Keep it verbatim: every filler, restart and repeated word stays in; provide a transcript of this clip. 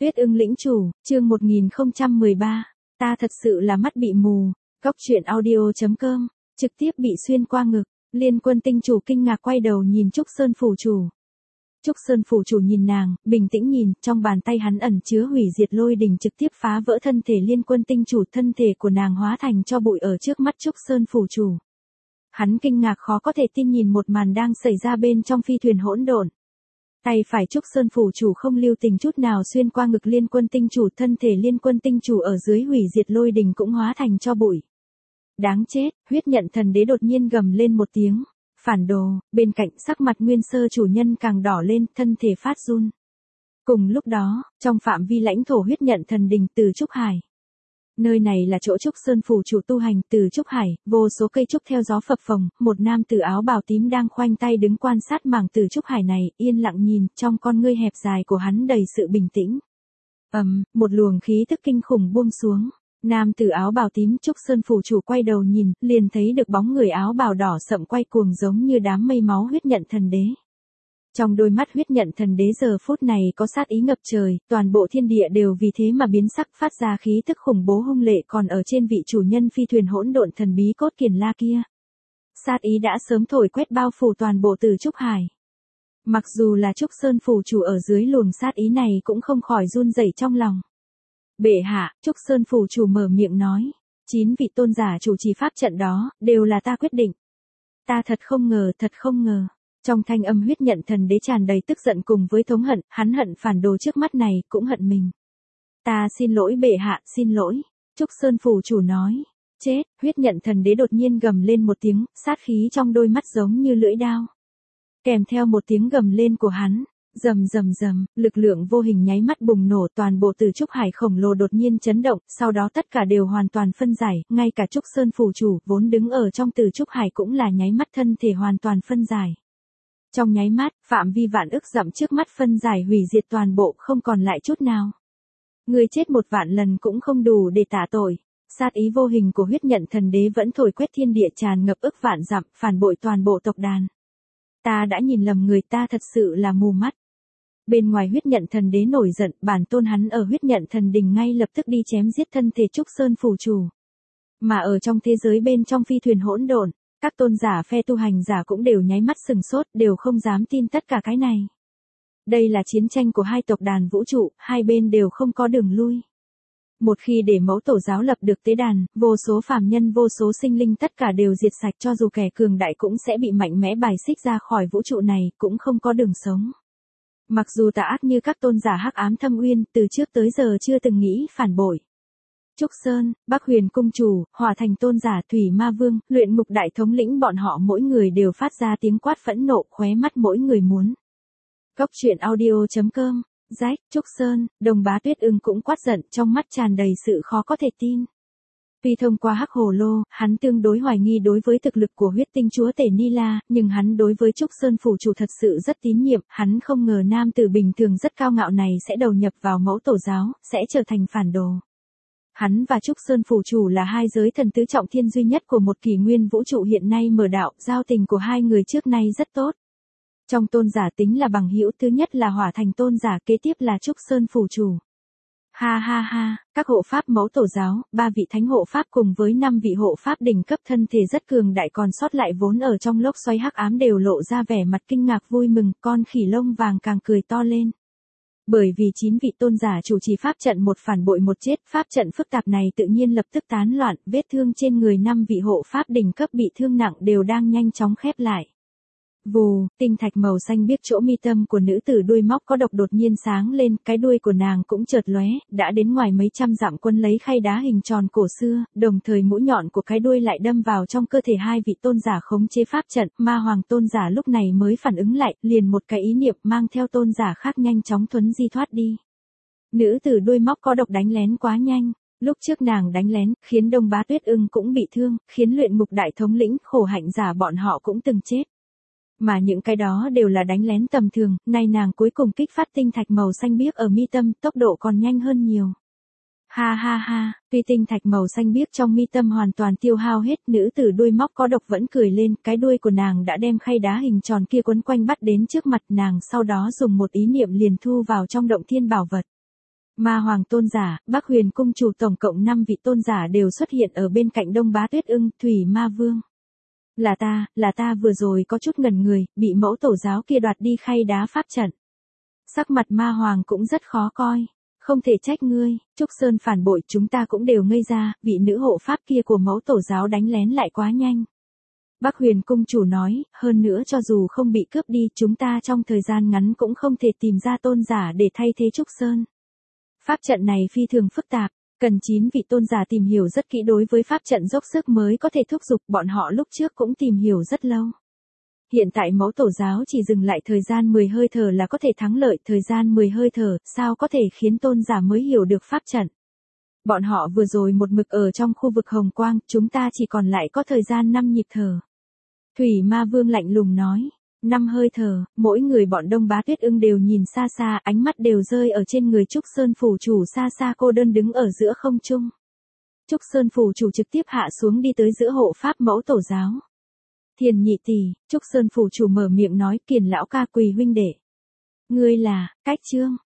Tuyết ưng lĩnh chủ, chương một nghìn không trăm mười ba, ta thật sự là mắt bị mù. Góc truyện audio chấm com, trực tiếp bị xuyên qua ngực. Liên Quân tinh chủ kinh ngạc quay đầu nhìn Trúc Sơn phủ chủ. Trúc Sơn phủ chủ nhìn nàng, bình tĩnh nhìn, trong bàn tay hắn ẩn chứa hủy diệt lôi đình trực tiếp phá vỡ thân thể Liên Quân tinh chủ, thân thể của nàng hóa thành tro bụi ở trước mắt Trúc Sơn phủ chủ. Hắn kinh ngạc khó có thể tin nhìn một màn đang xảy ra bên trong phi thuyền hỗn độn. Tay phải Trúc Sơn phủ chủ không lưu tình chút nào xuyên qua ngực Liên Quân tinh chủ, thân thể Liên Quân tinh chủ ở dưới hủy diệt lôi đình cũng hóa thành tro bụi. Đáng chết, huyết nhận thần đế đột nhiên gầm lên một tiếng. Phản đồ, bên cạnh sắc mặt nguyên sơ chủ nhân càng đỏ lên, thân thể phát run. Cùng lúc đó, trong phạm vi lãnh thổ huyết nhận thần đình Từ Trúc Hải. Nơi này là chỗ Trúc Sơn phủ chủ tu hành. Từ Trúc Hải, vô số cây trúc theo gió phập phồng, một nam tử áo bào tím đang khoanh tay đứng quan sát mảng Từ Trúc Hải này, yên lặng nhìn, trong con ngươi hẹp dài của hắn đầy sự bình tĩnh. Ầm, um, một luồng khí tức kinh khủng buông xuống. Nam tử áo bào tím Trúc Sơn phủ chủ quay đầu nhìn, liền thấy được bóng người áo bào đỏ sậm quay cuồng giống như đám mây máu huyết nhận thần đế. Trong đôi mắt huyết nhận thần đế giờ phút này có sát ý ngập trời, toàn bộ thiên địa đều vì thế mà biến sắc, phát ra khí tức khủng bố hung lệ, còn ở trên vị chủ nhân phi thuyền hỗn độn thần bí cốt kiền la kia. Sát ý đã sớm thổi quét bao phủ toàn bộ Từ Trúc Hải. Mặc dù là Trúc Sơn phủ chủ ở dưới luồng sát ý này cũng không khỏi run rẩy trong lòng. Bệ hạ, Trúc Sơn phủ chủ mở miệng nói, chín vị tôn giả chủ trì pháp trận đó, đều là ta quyết định. Ta thật không ngờ, thật không ngờ. Trong thanh âm huyết nhận thần đế tràn đầy tức giận cùng với thống hận, hắn hận phản đồ trước mắt này, cũng hận mình. Ta xin lỗi bệ hạ, xin lỗi. Trúc Sơn phủ chủ nói, chết, huyết nhận thần đế đột nhiên gầm lên một tiếng, sát khí trong đôi mắt giống như lưỡi đao. Kèm theo một tiếng gầm lên của hắn. Rầm rầm rầm, lực lượng vô hình nháy mắt bùng nổ, toàn bộ Từ Trúc Hải khổng lồ đột nhiên chấn động, sau đó tất cả đều hoàn toàn phân giải, ngay cả Trúc Sơn phủ chủ vốn đứng ở trong Từ Trúc Hải cũng là nháy mắt thân thể hoàn toàn phân giải. Trong nháy mắt, phạm vi vạn ức dặm trước mắt phân giải hủy diệt toàn bộ, không còn lại chút nào. Người chết một vạn lần cũng không đủ để tạ tội. Sát ý vô hình của huyết nhận thần đế vẫn thổi quét thiên địa, tràn ngập ức vạn dặm, phản bội toàn bộ tộc đàn. Ta đã nhìn lầm người, ta thật sự là mù mắt. Bên ngoài huyết nhận thần đế nổi giận, bản tôn hắn ở huyết nhận thần đình ngay lập tức đi chém giết thân thể Trúc Sơn phủ chủ. Mà ở trong thế giới bên trong phi thuyền hỗn độn, các tôn giả phe tu hành giả cũng đều nháy mắt sừng sốt, đều không dám tin tất cả cái này. Đây là chiến tranh của hai tộc đàn vũ trụ, hai bên đều không có đường lui. Một khi để mẫu tổ giáo lập được tế đàn, vô số phàm nhân, vô số sinh linh tất cả đều diệt sạch, cho dù kẻ cường đại cũng sẽ bị mạnh mẽ bài xích ra khỏi vũ trụ này, cũng không có đường sống. Mặc dù tà ác như các tôn giả hắc ám thâm uyên, từ trước tới giờ chưa từng nghĩ phản bội. Trúc Sơn, Bắc Huyền cung chủ, Hỏa Thành tôn giả, Thủy Ma Vương, Luyện Ngục đại thống lĩnh, bọn họ mỗi người đều phát ra tiếng quát phẫn nộ, khóe mắt mỗi người muốn. Góc truyện audio chấm com, rách, Trúc Sơn, Đồng Bá Tuyết ưng cũng quát giận, trong mắt tràn đầy sự khó có thể tin. Tuy thông qua hắc hồ lô, hắn tương đối hoài nghi đối với thực lực của huyết tinh chúa tể Ni La, nhưng hắn đối với Trúc Sơn phủ chủ thật sự rất tín nhiệm, hắn không ngờ nam tử bình thường rất cao ngạo này sẽ đầu nhập vào mẫu tổ giáo, sẽ trở thành phản đồ. Hắn và Trúc Sơn phủ chủ là hai giới thần tứ trọng thiên duy nhất của một kỷ nguyên vũ trụ hiện nay mở đạo, giao tình của hai người trước nay rất tốt. Trong tôn giả tính là bằng hữu, thứ nhất là Hỏa Thành tôn giả, kế tiếp là Trúc Sơn phủ chủ. Ha ha ha, các hộ pháp mẫu tổ giáo, ba vị thánh hộ pháp cùng với năm vị hộ pháp đỉnh cấp thân thể rất cường đại còn sót lại vốn ở trong lốc xoáy hắc ám đều lộ ra vẻ mặt kinh ngạc vui mừng, con khỉ lông vàng càng cười to lên. Bởi vì chín vị tôn giả chủ trì pháp trận một phản bội một chết, pháp trận phức tạp này tự nhiên lập tức tán loạn, vết thương trên người năm vị hộ pháp đỉnh cấp bị thương nặng đều đang nhanh chóng khép lại. Vù, tinh thạch màu xanh biếc chỗ mi tâm của nữ tử đuôi móc có độc đột nhiên sáng lên, cái đuôi của nàng cũng chợt lóe, đã đến ngoài mấy trăm dặm quân lấy khay đá hình tròn cổ xưa, đồng thời mũi nhọn của cái đuôi lại đâm vào trong cơ thể hai vị tôn giả khống chế pháp trận, ma hoàng tôn giả lúc này mới phản ứng lại, liền một cái ý niệm mang theo tôn giả khác nhanh chóng thuấn di thoát đi. Nữ tử đuôi móc có độc đánh lén quá nhanh. Lúc trước nàng đánh lén, khiến Đông Bá Tuyết ưng cũng bị thương, khiến Luyện Ngục đại thống lĩnh, Khổ Hạnh giả bọn họ cũng từng chết. Mà những cái đó đều là đánh lén tầm thường, nay nàng cuối cùng kích phát tinh thạch màu xanh biếc ở mi tâm, tốc độ còn nhanh hơn nhiều. Ha ha ha, tuy tinh thạch màu xanh biếc trong mi tâm hoàn toàn tiêu hao hết, nữ tử đuôi móc có độc vẫn cười lên, cái đuôi của nàng đã đem khay đá hình tròn kia quấn quanh bắt đến trước mặt nàng, sau đó dùng một ý niệm liền thu vào trong động thiên bảo vật. Ma hoàng tôn giả, Bắc Huyền cung chủ tổng cộng năm vị tôn giả đều xuất hiện ở bên cạnh Đông Bá Tuyết Ưng, Thủy Ma Vương. Là ta, là ta vừa rồi có chút ngẩn người, bị mẫu tổ giáo kia đoạt đi khay đá pháp trận. Sắc mặt ma hoàng cũng rất khó coi. Không thể trách ngươi, Trúc Sơn phản bội chúng ta cũng đều ngây ra, vị nữ hộ pháp kia của mẫu tổ giáo đánh lén lại quá nhanh. Bắc Huyền cung chủ nói, hơn nữa cho dù không bị cướp đi, chúng ta trong thời gian ngắn cũng không thể tìm ra tôn giả để thay thế Trúc Sơn. Pháp trận này phi thường phức tạp, cần chín vị tôn giả tìm hiểu rất kỹ đối với pháp trận dốc sức mới có thể thúc giục, bọn họ lúc trước cũng tìm hiểu rất lâu. Hiện tại mẫu tổ giáo chỉ dừng lại thời gian mười hơi thở là có thể thắng lợi, thời gian mười hơi thở, sao có thể khiến tôn giả mới hiểu được pháp trận. Bọn họ vừa rồi một mực ở trong khu vực hồng quang, chúng ta chỉ còn lại có thời gian năm nhịp thở. Thủy Ma Vương lạnh lùng nói, năm hơi thở, mỗi người bọn Đông Bá Tuyết Ưng đều nhìn xa xa, ánh mắt đều rơi ở trên người Trúc Sơn phủ chủ xa xa cô đơn đứng ở giữa không trung. Trúc Sơn phủ chủ trực tiếp hạ xuống đi tới giữa hộ pháp mẫu tổ giáo. Thiền nhị tỷ, Trúc Sơn phủ chủ mở miệng nói, Kiền lão ca, Quỳ huynh đệ. Ngươi là, Cách Trương.